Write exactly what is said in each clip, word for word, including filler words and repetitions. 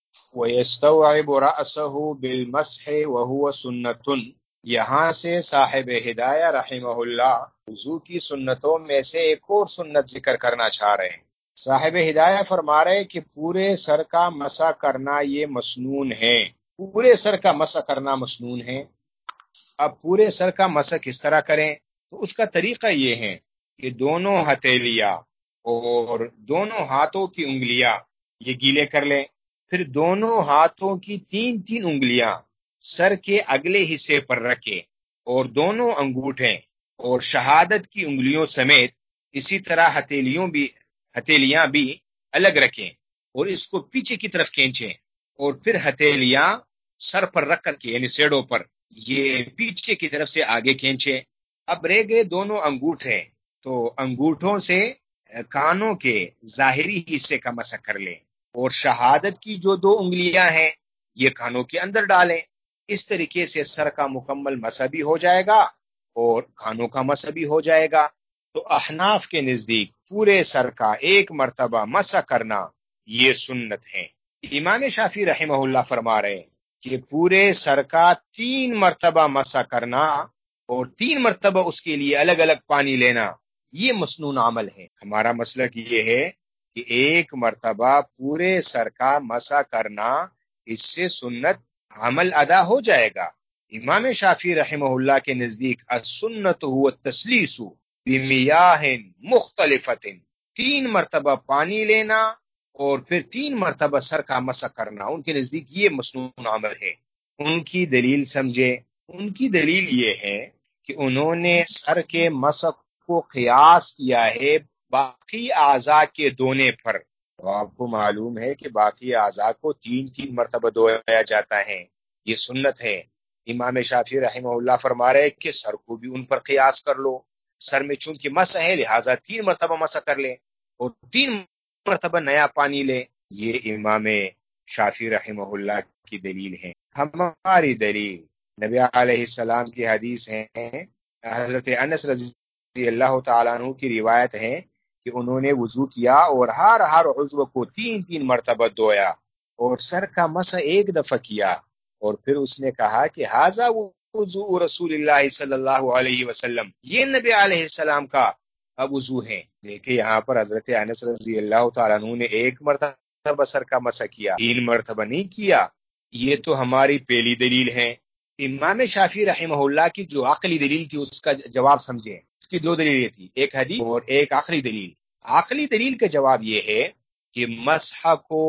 وَيَسْتَوْعِبُ رَأْسَهُ بِالْمَسْحِ وَهُوَ سُنَّةٌ، یہاں سے صاحب ہدایہ رحمہ اللہ وضو کی سنتوں میں سے ایک اور سنت ذکر کرنا چاہ رہے ہیں۔ صاحب ہدایہ فرما رہے کہ پورے سر کا مسح کرنا یہ مسنون ہے، پورے سر کا مسح کرنا مسنون ہے۔ اب پورے سر کا مسح کس طرح کریں؟ تو اس کا طریقہ یہ ہے کہ دونوں ہتھیلیاں اور دونوں ہاتھوں کی انگلیاں یہ گیلے کر لیں، پھر دونوں ہاتھوں کی تین تین انگلیاں سر کے اگلے حصے پر رکھیں، اور دونوں انگوٹھیں اور شہادت کی انگلیوں سمیت اسی طرح ہتھیلیوں بھی ہتھیلیاں بھی الگ رکھیں، اور اس کو پیچھے کی طرف کھینچیں، اور پھر ہتھیلیاں سر پر رکھ کر کے یعنی سیڑوں پر یہ پیچھے کی طرف سے آگے کھینچیں۔ اب رہ گئے دونوں انگوٹھے، تو انگوٹھوں سے کانوں کے ظاہری حصے کا مسح کر لیں، اور شہادت کی جو دو انگلیاں ہیں یہ کانوں کے اندر ڈالیں۔ اس طریقے سے سر کا مکمل مسح بھی ہو جائے گا اور کانوں کا مسح بھی ہو جائے گا۔ تو احناف کے نزدیک پورے سر کا ایک مرتبہ مسح کرنا یہ سنت ہے۔ امام شافعی رحمہ اللہ فرما رہے ہیں کہ پورے سر کا تین مرتبہ مسح کرنا اور تین مرتبہ اس کے لیے الگ الگ پانی لینا یہ مسنون عمل ہے۔ ہمارا مسلک یہ ہے کہ ایک مرتبہ پورے سر کا مسح کرنا اس سے سنت عمل ادا ہو جائے گا۔ امام شافعی رحمہ اللہ کے نزدیک السنت هو التسلیس بمیاہ مختلفت، تین مرتبہ پانی لینا اور پھر تین مرتبہ سر کا مسح کرنا ان کے نزدیک یہ مسنون عمل ہے۔ ان کی دلیل سمجھے، ان کی دلیل یہ ہے کہ انہوں نے سر کے مسح کو قیاس کیا ہے باقی اعضاء کے دھونے پر۔ تو آپ کو معلوم ہے کہ باقی اعضاء کو تین تین مرتبہ دھویا جاتا ہے، یہ سنت ہے۔ امام شافعی رحمہ اللہ فرما رہے کہ سر کو بھی ان پر قیاس کر لو، سر میں چونکہ مسح ہے لہٰذا تین مرتبہ مسح کر لیں اور تین مرتبہ نیا پانی لیں، یہ امام شافعی رحمہ اللہ کی دلیل ہے۔ ہماری دلیل نبی علیہ السلام کی حدیث ہے، حضرت انس رضی اللہ تعالیٰ عنہ کی روایت ہے کہ انہوں نے وضو کیا اور ہر ہر عضو کو تین تین مرتبہ دھویا اور سر کا مسح ایک دفعہ کیا، اور پھر اس نے کہا کہ ھذا وضو رسول اللہ صلی اللہ علیہ وسلم، یہ نبی علیہ السلام کا وضو ہے۔ دیکھیں یہاں پر حضرت انس رضی اللہ تعالیٰ عنہ نے ایک مرتبہ سر کا مسح کیا، تین مرتبہ نہیں کیا۔ یہ تو ہماری پہلی دلیل ہے۔ امام شافعی رحمہ اللہ کی جو عقلی دلیل تھی اس کا جواب سمجھیں، اس کی دو دلیلیں تھی، ایک حدیث اور ایک عقلی دلیل۔ عقلی دلیل کا جواب یہ ہے کہ مسح کو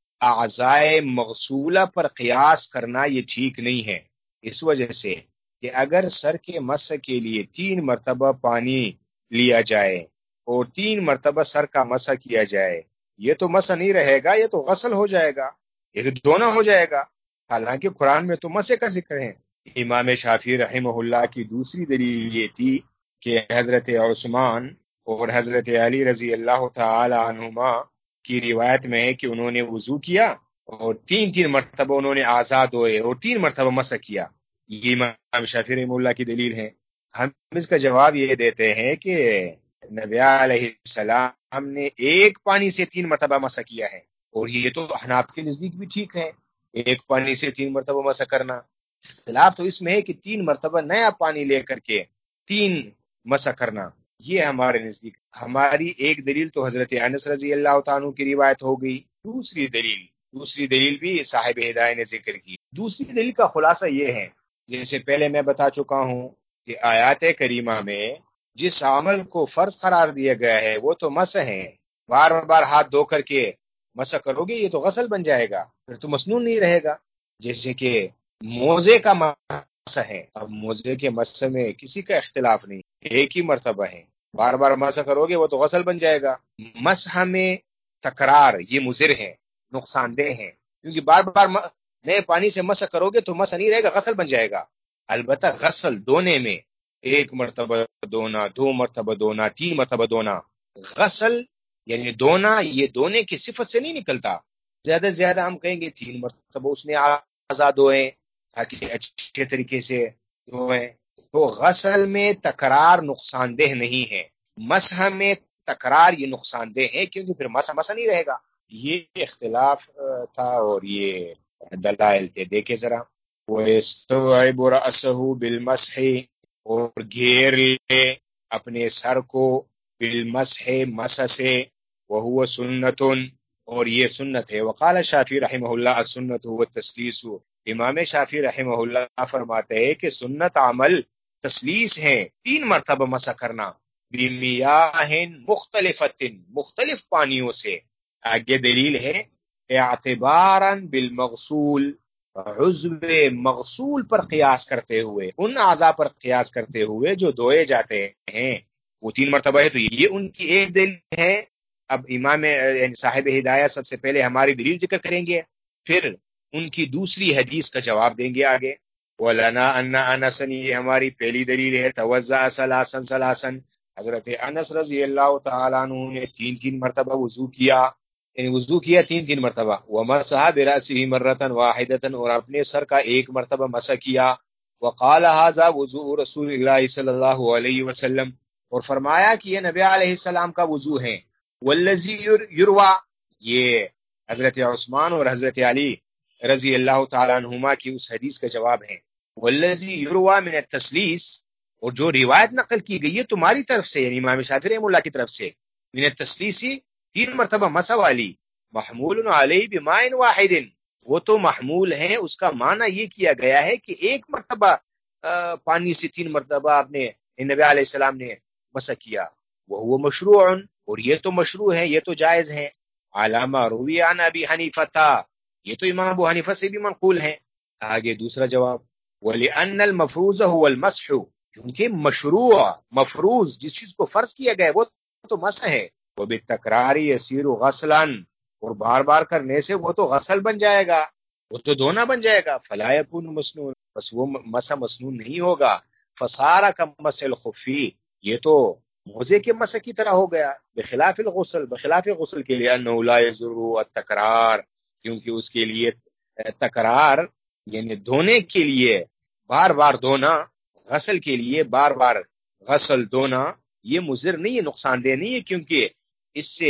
اعضائے مغسولہ پر قیاس کرنا یہ ٹھیک نہیں ہے، اس وجہ سے کہ اگر سر کے مسح کے لیے تین مرتبہ پانی لیا جائے اور تین مرتبہ سر کا مسح کیا جائے، یہ تو مسح نہیں رہے گا، یہ تو غسل ہو جائے گا، یہ تو دھونا ہو جائے گا، حالانکہ قرآن میں تو مسح کا ذکر ہے۔ امام شافعی رحمہ اللہ کی دوسری دلیل یہ تھی کہ حضرت عثمان اور حضرت علی رضی اللہ تعالی عنہما کی روایت میں ہے کہ انہوں نے وضو کیا اور تین تین مرتبہ انہوں نے اعضاء دھوئے اور تین مرتبہ مسح کیا، یہ امام شافعی رحمہ اللہ کی دلیل ہے۔ ہم اس کا جواب یہ دیتے ہیں کہ نبی علیہ السلام نے ایک پانی سے تین مرتبہ مسح کیا ہے، اور یہ تو احناف کے نزدیک بھی ٹھیک ہے، ایک پانی سے تین مرتبہ مسح کرنا۔ اختلاف تو اس میں ہے کہ تین مرتبہ نیا پانی لے کر کے تین مسح کرنا، یہ ہمارے نزدیک۔ ہماری ایک دلیل تو حضرت انس رضی اللہ تعالیٰ کی روایت ہو گئی، دوسری دلیل دوسری دلیل بھی صاحب ہدایہ نے ذکر کی۔ دوسری دلیل کا خلاصہ یہ ہے، جیسے پہلے میں بتا چکا ہوں کہ آیات کریمہ میں جس عمل کو فرض قرار دیا گیا ہے وہ تو مسح ہے، بار بار ہاتھ دھو کر کے مسح کرو گے یہ تو غسل بن جائے گا، پھر تو مسنون نہیں رہے گا۔ جیسے کہ موزے کا مسح ہے، اب موزے کے مسح میں کسی کا اختلاف نہیں، ایک ہی مرتبہ ہے، بار بار مسح کرو گے وہ تو غسل بن جائے گا۔ مسح میں تکرار یہ مضر ہے، نقصان دہ ہے، کیونکہ بار بار نئے پانی سے مسح کرو گے تو مسح نہیں رہے گا، غسل بن جائے گا۔ البتہ غسل دھونے میں ایک مرتبہ دھونا، دو مرتبہ دھونا، تین مرتبہ دھونا، غسل یعنی دھونا یہ دھونے کی صفت سے نہیں نکلتا۔ زیادہ سے زیادہ ہم کہیں گے تین مرتبہ اس نے آزاد ہوئے تاکہ اچھے طریقے سے دھوئیں۔ تو غسل میں تکرار نقصان دہ نہیں ہے، مسح میں تکرار یہ نقصان دہ ہے، کیونکہ پھر مسح مسح نہیں رہے گا، یہ اختلاف تھا اور یہ دلائل تھے. دیکھیں ذرا. وَيَسْتَوْعِبُ رَأْسَهُ بِالْمَسْحِ، اور گھیر لے اپنے سر کو بالمسح مسح سے، وَهُوَ سُنَّةٌ، اور یہ سنت ہے. وقال شافعی رحمہ اللہ السنت هو التسلیس، امام شافعی رحمہ اللہ فرماتے ہیں کہ سنت عمل تسلیس ہے، تین مرتبہ مسح کرنا. بِمِيَاهٍ مُخْتَلِفَةٍ، مختلف پانیوں سے. آگے دلیل ہے اعتباراً بالمغسول، عضو مغسول پر قیاس کرتے ہوئے، ان اعضاء پر قیاس کرتے ہوئے جو دھوئے جاتے ہیں، وہ تین مرتبہ ہے. تو یہ ان کی ایک دلیل ہے. اب امام یعنی صاحب ہدایہ سب سے پہلے ہماری دلیل ذکر کریں گے، پھر ان کی دوسری حدیث کا جواب دیں گے آگے. وَلَنَا أَنَّ أَنَسًا، یہ ہماری پہلی دلیل ہے. توزع ثلاثا ثلاثا، حضرت انس رضی اللہ تعالیٰ عنہ نے تین تین مرتبہ وضو کیا، یعنی وضو کیا تین تین مرتبہ. وَمَسَحَ بِرَأْسِهِ مَرَّةً وَاحِدَةً، اور اپنے سر کا ایک مرتبہ مسح کیا. وقال هذا وضوء رسول اللہ صلی اللہ علیہ وسلم، اور فرمایا کہ یہ نبی علیہ السلام کا وضو ہے. والذی یروى، یہ حضرت عثمان اور حضرت علی رضی اللہ تعالیٰ عنہما کی اس حدیث کا جواب ہے. والذی یروى من التسلیس، اور جو روایت نقل کی گئی ہے تمہاری طرف سے، یعنی امام شافعی رحمہ اللہ کی طرف سے، من التسلیسی، تین مرتبہ مسح والی، محمول علیہ بماء واحد، وہ تو محمول ہے، اس کا معنی یہ کیا گیا ہے کہ ایک مرتبہ پانی سے تین مرتبہ آپ نے نبی علیہ السلام نے مسح کیا. وہ مشروع، اور یہ تو مشروع ہے، یہ تو جائز ہے. علامہ روی عن ابی حنیفہ تھا، یہ تو امام ابو حنیفہ سے بھی منقول ہے. آگے دوسرا جواب. وَلِأَنَّ الْمَفْرُوزَ هُوَ الْمَسْحُ، کیونکہ مشروع مفروض جس چیز کو فرض کیا گیا ہے وہ تو مسح ہے. وَبِالتَّكْرَارِ يَصِيرُ غَسْلًا، اور بار بار کرنے سے وہ تو غسل بن جائے گا، وہ تو دھونا بن جائے گا. فَلَا يَكُونُ مَسْنُونَ، بس وہ مسح مسنون نہیں ہوگا. فَصَارَ كَمَسْحِ الْخُفِّ، یہ تو موزے کے مسح کی طرح ہو گیا. بخلاف الغسل، بخلاف غسل کے لیے. انه لا يضر التکرار، کیونکہ اس کے لیے تکرار یعنی دھونے کے لیے بار بار دھونا، غسل کے لیے بار بار غسل دھونا یہ مضر نہیں ہے، نقصان دہ نہیں ہے، کیونکہ اس سے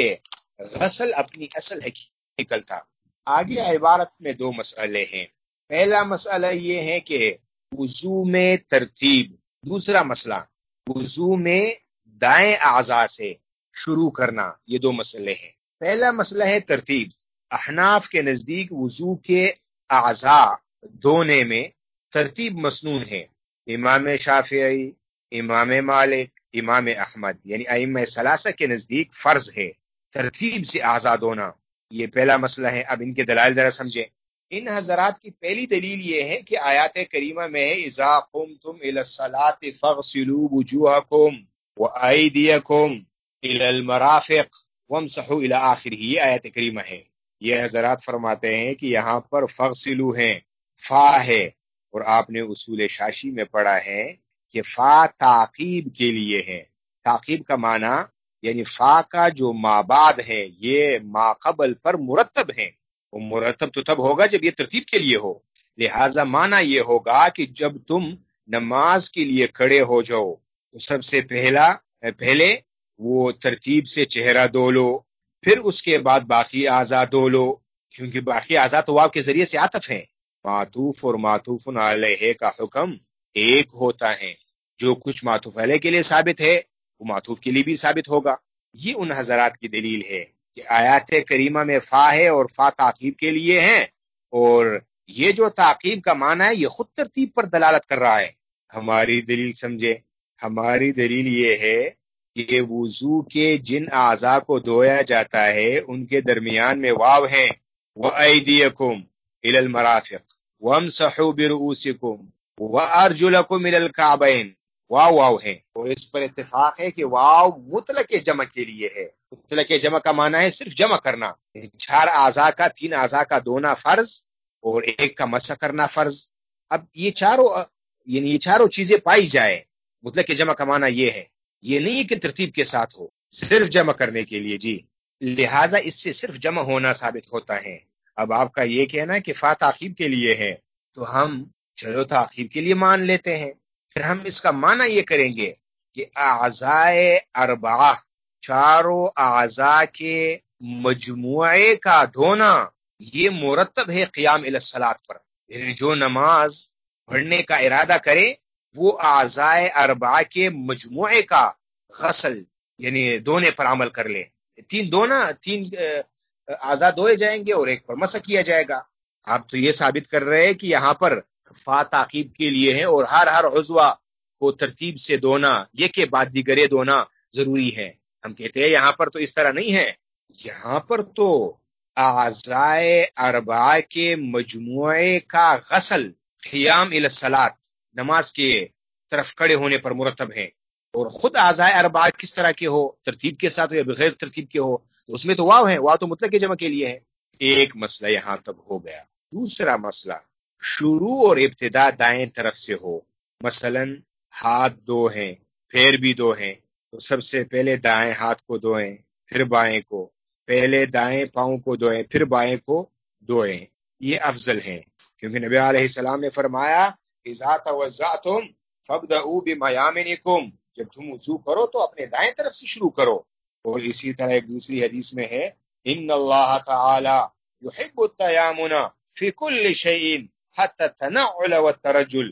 غسل اپنی اصل حقیقت نکلتا. آگے عبارت میں دو مسئلے ہیں. پہلا مسئلہ یہ ہے کہ وضو میں ترتیب. دوسرا مسئلہ وضو میں دائیں اعضاء سے شروع کرنا. یہ دو مسئلے ہیں. پہلا مسئلہ ہے ترتیب. احناف کے نزدیک وضو کے اعضاء دھونے میں ترتیب مسنون ہے. امام شافعی، امام مالک، امام احمد یعنی ائمہ ثلاثہ کے نزدیک فرض ہے ترتیب سے اعضاء دھونا. یہ پہلا مسئلہ ہے. اب ان کے دلائل ذرا سمجھیں. ان حضرات کی پہلی دلیل یہ ہے کہ آیات کریمہ میں ہے اذا قمتم الى الصلاة فاغسلوا وجوہکم وایدیکم الى المرافق وامسحوا الى آخرہ، یہ آیات کریمہ ہے. یہ حضرات فرماتے ہیں کہ یہاں پر فاغسلوا ہے، فا ہے، اور آپ نے اصول شاشی میں پڑھا ہے کہ فا تعقیب کے لیے ہے. تعقیب کا معنی یعنی فا کا جو مابعد ہے یہ ما قبل پر مرتب ہے، وہ مرتب تو تب ہوگا جب یہ ترتیب کے لیے ہو. لہذا معنی یہ ہوگا کہ جب تم نماز کے لیے کھڑے ہو جاؤ تو سب سے پہلا پہلے وہ ترتیب سے چہرہ دھو لو، پھر اس کے بعد باقی اعضاء دھو لو، کیونکہ باقی اعضاء تو واو کے ذریعے سے عطف ہیں. معطوف اور معطوف علیہ کا حکم ایک ہوتا ہے. جو کچھ معطوف علیہ کے لیے ثابت ہے وہ معطوف کے لیے بھی ثابت ہوگا. یہ ان حضرات کی دلیل ہے کہ آیات کریمہ میں فا ہے اور فا تعقیب کے لیے ہے، اور یہ جو تعقیب کا معنی ہے یہ خود ترتیب پر دلالت کر رہا ہے. ہماری دلیل سمجھے. ہماری دلیل یہ ہے کہ وضو کے جن اعضاء کو دھویا جاتا ہے ان کے درمیان میں واو ہے. وَأَيْدِيَكُمْ إِلَى الْمَرَافِقِ وَامْسَحُوا بِرُؤُوسِكُمْ وَأَرْجُلَكُمْ إِلَى الْكَعْبَيْنِ، واو واو ہے. اور اس پر اتفاق ہے کہ واو مطلق جمع کے لیے ہے. مطلق جمع کا معنی ہے صرف جمع کرنا. چار اعضاء کا تین اعضاء کا دھونا فرض اور ایک کا مسح کرنا فرض. اب یہ چاروں یعنی یہ چاروں چیزیں پائی جائے، مطلق جمع کا معنی یہ ہے. یہ نہیں ہے کہ ترتیب کے ساتھ ہو، صرف جمع کرنے کے لیے. جی لہٰذا اس سے صرف جمع ہونا ثابت ہوتا ہے. اب آپ کا یہ کہنا کہ فا تعقیب کے لیے ہے تو ہم چلو تعقیب کے لیے مان لیتے ہیں. پھر ہم اس کا معنی یہ کریں گے کہ اعضاء اربعہ، چاروں اعضاء کے مجموعے کا دھونا یہ مرتب ہے قیام الی الصلاۃ پر، یعنی جو نماز پڑھنے کا ارادہ کرے وہ اعضائے اربعہ کے مجموعے کا غسل یعنی دھونے پر عمل کر لے. تین دھونا، تین اعضاء دھوئے جائیں گے اور ایک پر مسح کیا جائے گا. آپ تو یہ ثابت کر رہے ہیں کہ یہاں پر فا تعقیب کے لیے ہے اور ہر ہر عضو کو ترتیب سے دھونا یہ کے بعد دیگرے دھونا ضروری ہے. ہم کہتے ہیں یہاں پر تو اس طرح نہیں ہے، یہاں پر تو اعضائے اربعہ کے مجموعے کا غسل قیام الی الصلاۃ نماز کے طرف کھڑے ہونے پر مرتب ہے. اور خود اعضائے اربعہ کس طرح کے ہو، ترتیب کے ساتھ یا بغیر ترتیب کے ہو، تو اس میں تو واو ہے، واو تو مطلق کے جمع کے لیے ہے. ایک مسئلہ یہاں تک ہو گیا. دوسرا مسئلہ، شروع اور ابتدا دائیں طرف سے ہو. مثلا ہاتھ دو ہیں، پیر بھی دو ہیں، تو سب سے پہلے دائیں ہاتھ کو دھوئیں پھر بائیں کو، پہلے دائیں پاؤں کو دھوئیں پھر بائیں کو دھوئیں. یہ افضل ہے، کیونکہ نبی علیہ السلام نے فرمایا اذا توضأتم فابدؤوا بمیامنکم، جب تم وضو کرو تو اپنے دائیں طرف سے شروع کرو. اور اسی طرح ایک دوسری حدیث میں ہے ان اللہ تعالی یحب التیامن فی کل شیء حتی التنعل والترجل.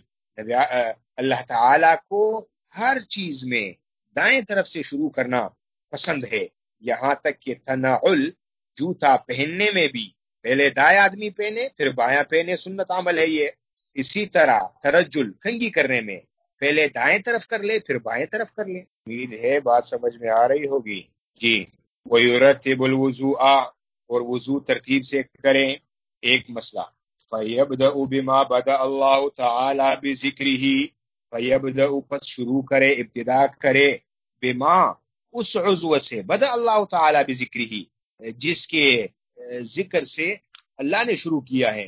اللہ تعالی کو ہر چیز میں دائیں طرف سے شروع کرنا پسند ہے، یہاں تک کہ تنعل جوتا پہننے میں بھی پہلے دائیں آدمی پہنے پھر بایاں پہنے، سنت عمل ہے یہ. اسی طرح ترجل کنگھی کرنے میں پہلے دائیں طرف کر لے پھر بائیں طرف کر لے. امید ہے بات سمجھ میں آ رہی ہوگی. جی. وَيُرَتِّبُ الْوُضُوءَ، اور وضو ترتیب سے کریں. ایک مسئلہ، فَيَبْدَأُ بِمَا بَدَأَ اللَّهُ تَعَالَى بِذِكْرِهِ، فَيَبْدَأُ پس شروع کرے، ابتدا کرے، بما اس عضو سے، بدأ اللہ تعالی بذکرہ جس کے ذکر سے اللہ نے شروع کیا ہے.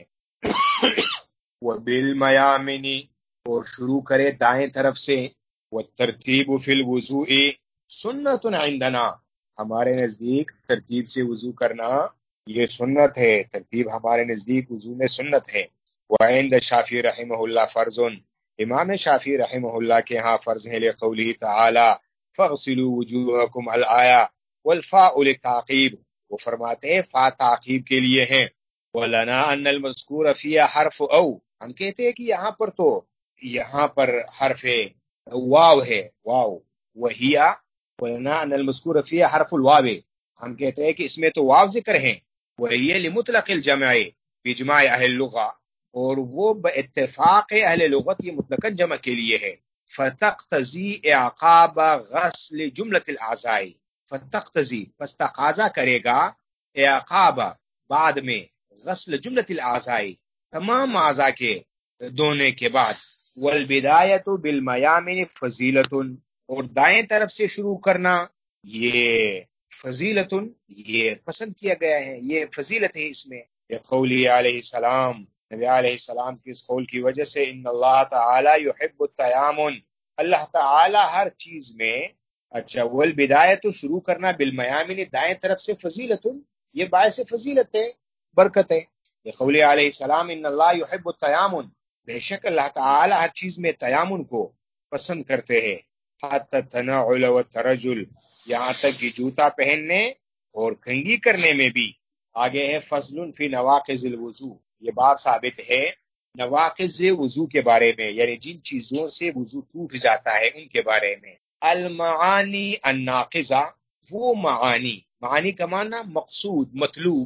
وَبِالْمَيَامِنِ، اور شروع کرے دائیں طرف سے. وَالتَّرْتِيبُ فِي الْوُضُوءِ سُنَّةٌ عِندَنَا، ہمارے نزدیک ترتیب سے وضو کرنا یہ سنت ہے، ترتیب ہمارے نزدیک وضو میں سنت ہے. وعند شافعی رحمہ اللہ فرض، امام شافعی رحمہ اللہ کے ہاں فرض ہے، لقوله تعالی فاغسلوا وجوهکم الآیہ والفاء للتعقیب، وہ فرماتے ہیں فا تعقیب کے لیے ہیں. ولنا ان المذکور فیہ حرف او، ہم کہتے ہیں کہ یہاں پر تو یہاں پر حرف واو ہے، واو. وہیا ولنا ان المذکور فیہ حرف الواو، ہم کہتے ہیں کہ اس میں تو واو ذکر ہیں. وہی لمطلق الجمع باجماع اہل اللغہ، اور وہ باتفاق اہل لغت یہ مطلقاً جمع کے لیے ہے. فتقتضی اعقاب غسل جملۃ الاعضاء، فتقتضی پس تقاضا کرے گا، اعقاب بعد میں، غسل جملۃ الاعضاء تمام اعضاء کے دھونے کے بعد. والبدایۃ بالمیامن فضیلۃ، اور دائیں طرف سے شروع کرنا یہ فضیلۃ، یہ پسند کیا گیا ہے، یہ فضیلت ہے اس میں. قولی علیہ السلام، نبی علیہ السلام کی اس قول کی وجہ سے ان اللہ تعالی یحب التیامن، اللہ تعالی ہر چیز میں. اچھا، والبدایۃ شروع کرنا، بالمیامن دائیں طرف سے، فضیلۃ یہ باعث فضیلت ہے، برکت ہے. قولی علیہ السلام ان اللہ یحب التیامن، بے شک اللہ تعالی ہر چیز میں تیامن کو پسند کرتے ہیں. حتی التنعل والترجل، یہاں تک کہ جوتا پہننے اور کنگھی کرنے میں بھی. آگے ہے فصل فی نواقض الوضو، یہ بات ثابت ہے نواقض وضو کے بارے میں، یعنی جن چیزوں سے وضو ٹوٹ جاتا ہے ان کے بارے میں. المعانی الناقضہ، وہ معانی، معانی کا معنی مقصود مطلوب،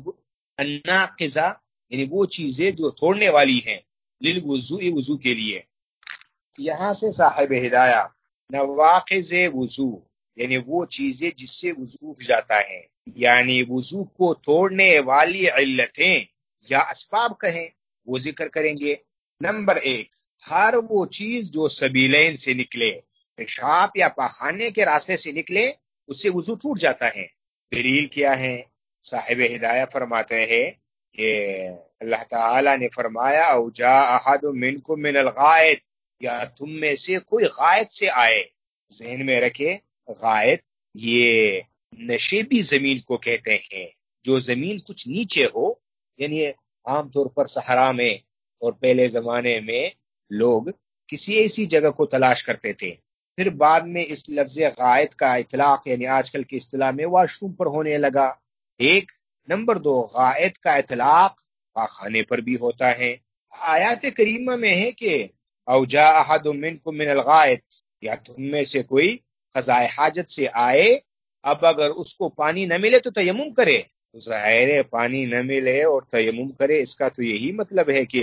الناقضہ یعنی وہ چیزیں جو توڑنے والی ہیں، للوضوء وضو کے لیے. یہاں سے صاحب ہدایہ نواقض وضو یعنی وہ چیزیں جس سے وضو ٹوٹ جاتا ہے، یعنی وضو کو توڑنے والی علتیں یا اسباب کہیں، وہ ذکر کریں گے. نمبر ایک، ہر وہ چیز جو سبیلین سے نکلے، پیشاب یا پاخانے کے راستے سے نکلے، اس سے وضو ٹوٹ جاتا ہے. دلیل کیا ہے؟ صاحب ہدایہ فرماتے ہیں کہ اللہ تعالی نے فرمایا او جاء احد منکم من الغائط، یا تم میں سے کوئی غائط سے آئے. ذہن میں رکھے غائط یہ نشیبی زمین کو کہتے ہیں، جو زمین کچھ نیچے ہو، یعنی عام طور پر صحرا میں اور پہلے زمانے میں لوگ کسی ایسی جگہ کو تلاش کرتے تھے. پھر بعد میں اس لفظ غائط کا اطلاق یعنی آج کل کی اصطلاح میں واش روم پر ہونے لگا. ایک نمبر دو غائط کا اطلاق پاخانے پر بھی ہوتا ہے. آیات کریمہ میں ہے کہ او جاء احد منکم من الغائط، یا تم میں سے کوئی قضائے حاجت سے آئے، اب اگر اس کو پانی نہ ملے تو تیمم کرے. تو ظاہر ہے پانی نہ ملے اور تیمم کرے، اس کا تو یہی مطلب ہے کہ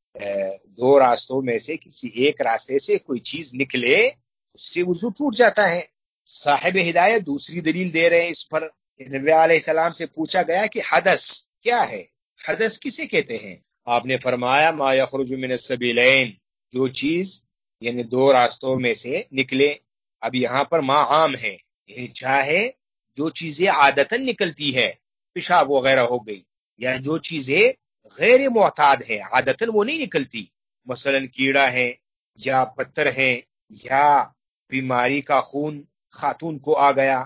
دو راستوں میں سے کسی ایک راستے سے کوئی چیز نکلے اس سے وضو ٹوٹ جاتا ہے. صاحب ہدایت دوسری دلیل دے رہے ہیں اس پر. نبی علیہ السلام سے پوچھا گیا کہ حدث کیا ہے، حدث کسے کہتے ہیں؟ آپ نے فرمایا ما یخرج من السبیلین، جو چیز یعنی دو راستوں میں سے نکلے. اب یہاں پر ما عام ہے، یعنی چاہے جو چیزیں عادتاً نکلتی ہے، پیشاب وغیرہ ہو گئی، یا جو چیزیں غیر معتاد ہے عادتاً وہ نہیں نکلتی، مثلا کیڑا ہے یا پتھر ہے یا بیماری کا خون خاتون کو آ گیا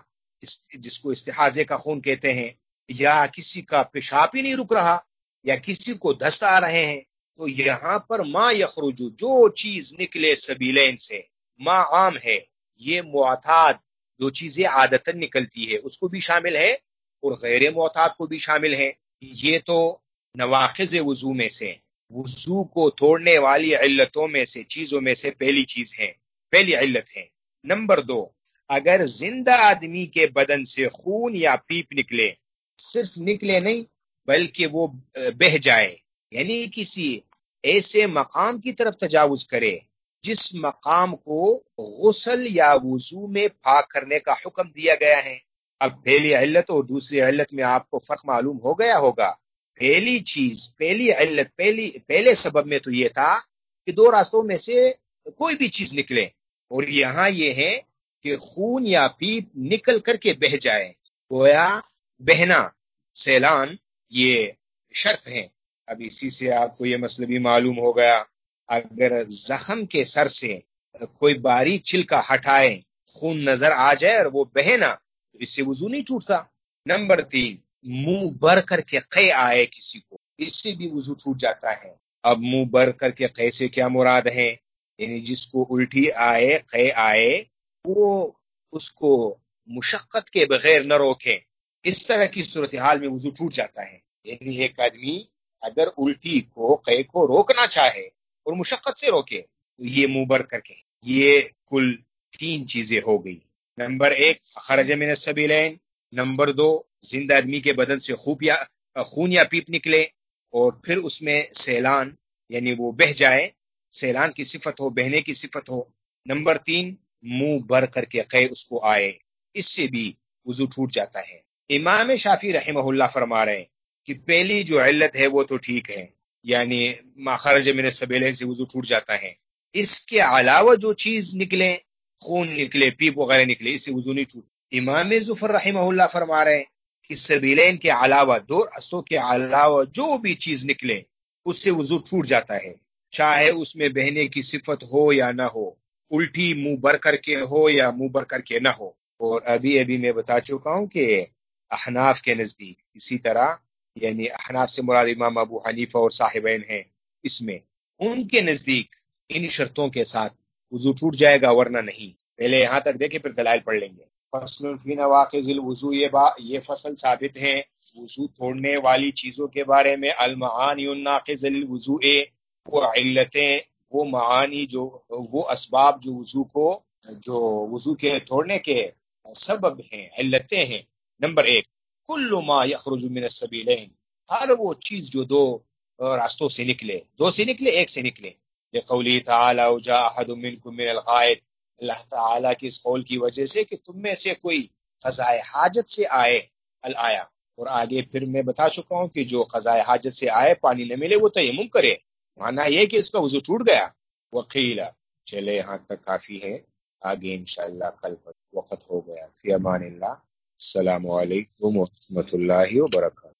جس کو استحاضے کا خون کہتے ہیں، یا کسی کا پیشاب ہی نہیں رک رہا، یا کسی کو دست آ رہے ہیں، تو یہاں پر ما یخرج جو چیز نکلے سبیلین سے، ما عام ہے، یہ معتاد جو چیزیں عادتاً نکلتی ہے اس کو بھی شامل ہے اور غیر معتاد کو بھی شامل ہے. یہ تو نواقض وضو میں سے، وضو کو توڑنے والی علتوں میں سے، چیزوں میں سے پہلی چیز ہے، پہلی علت ہے. نمبر دو، اگر زندہ آدمی کے بدن سے خون یا پیپ نکلے، صرف نکلے نہیں بلکہ وہ بہہ جائے، یعنی کسی ایسے مقام کی طرف تجاوز کرے جس مقام کو غسل یا وضو میں پاک کرنے کا حکم دیا گیا ہے. اب پہلی علت اور دوسری علت میں آپ کو فرق معلوم ہو گیا ہوگا. پہلی چیز، پہلی علت، پہلی پہلے سبب میں تو یہ تھا کہ دو راستوں میں سے کوئی بھی چیز نکلے، اور یہاں یہ ہے کہ خون یا پیپ نکل کر کے بہ جائے. گویا بہنا، سیلان، یہ شرط ہے. اب اسی سے آپ کو یہ مسئلہ بھی معلوم ہو گیا، اگر زخم کے سر سے کوئی باریک چھلکا ہٹائے خون نظر آ جائے اور وہ بہنا تو اس سے وضو نہیں ٹوٹتا. نمبر تین، منہ بھر کر کے قے آئے کسی کو، اس سے بھی وضو ٹوٹ جاتا ہے. اب منہ بھر کر کے قے سے کیا مراد ہے؟ یعنی جس کو الٹی آئے، قے آئے، وہ اس کو مشقت کے بغیر نہ روکے، اس طرح کی صورتحال میں وضو ٹوٹ جاتا ہے. یعنی ایک آدمی اگر الٹی کو، قے کو روکنا چاہے اور مشقت سے روکے تو یہ منہ بھر کر کے. یہ کل تین چیزیں ہو گئی. نمبر ایک خرج من السبیلین، نمبر دو زندہ آدمی کے بدن سے خوب یا خون یا پیپ نکلے اور پھر اس میں سیلان یعنی وہ بہ جائے، سیلان کی صفت ہو، بہنے کی صفت ہو. نمبر تین منہ بھر کر کے قے اس کو آئے، اس سے بھی وضو ٹوٹ جاتا ہے. امام شافعی رحمہ اللہ فرما رہے ہیں کہ پہلی جو علت ہے وہ تو ٹھیک ہے، یعنی ما خرج من السبیلین سے وضو ٹوٹ جاتا ہے. اس کے علاوہ جو چیز نکلے، خون نکلے، پیپ وغیرہ نکلے، اس سے وضو نہیں ٹوٹ. امام ظفر رحمہ اللہ فرما رہے ہیں کہ سبیلین کے علاوہ، دو راستوں کے علاوہ جو بھی چیز نکلے اس سے وضو ٹوٹ جاتا ہے، چاہے اس میں بہنے کی صفت ہو یا نہ ہو، الٹی منہ بھر کر کے ہو یا منہ بھر کر کے نہ ہو. اور ابھی ابھی میں بتا چکا ہوں کہ احناف کے نزدیک اسی طرح، یعنی احناف سے مراد امام ابو حنیفہ اور صاحبین ہیں اس میں، ان کے نزدیک ان شرطوں کے ساتھ وضو ٹوٹ جائے گا ورنہ نہیں. پہلے یہاں تک دیکھیں پھر دلائل پڑھ لیں گے. فصل فی نواقض الوضو، یہ با یہ فصل ثابت ہے وضو توڑنے والی چیزوں کے بارے میں. المعانی الناقض للوضوء، وہ علتیں، وہ معانی، جو وہ اسباب جو وضو کو، جو وضو کے توڑنے کے سبب ہیں، علتیں ہیں. نمبر ایک کل ما یخرج من السبیلین، ہر وہ چیز جو دو راستوں سے نکلے، دو سے نکلے، ایک سے نکلے. لقولی تعالی وجاء احد منکم من الغائط، اللہ تعالیٰ کی اس قول کی وجہ سے کہ تم میں سے کوئی قضائے حاجت سے آئے، الایا. اور آگے پھر میں بتا چکا ہوں کہ جو قضائے حاجت سے آئے پانی نہ ملے وہ تیمم کرے، معنی یہ کہ اس کا وضو ٹوٹ گیا. وقیلا، چلے یہاں تک کافی ہے، آگے انشاءاللہ کل وقت ہو گیا. فی امان اللہ، السلام علیکم ورحمۃ اللہ وبرکاتہ.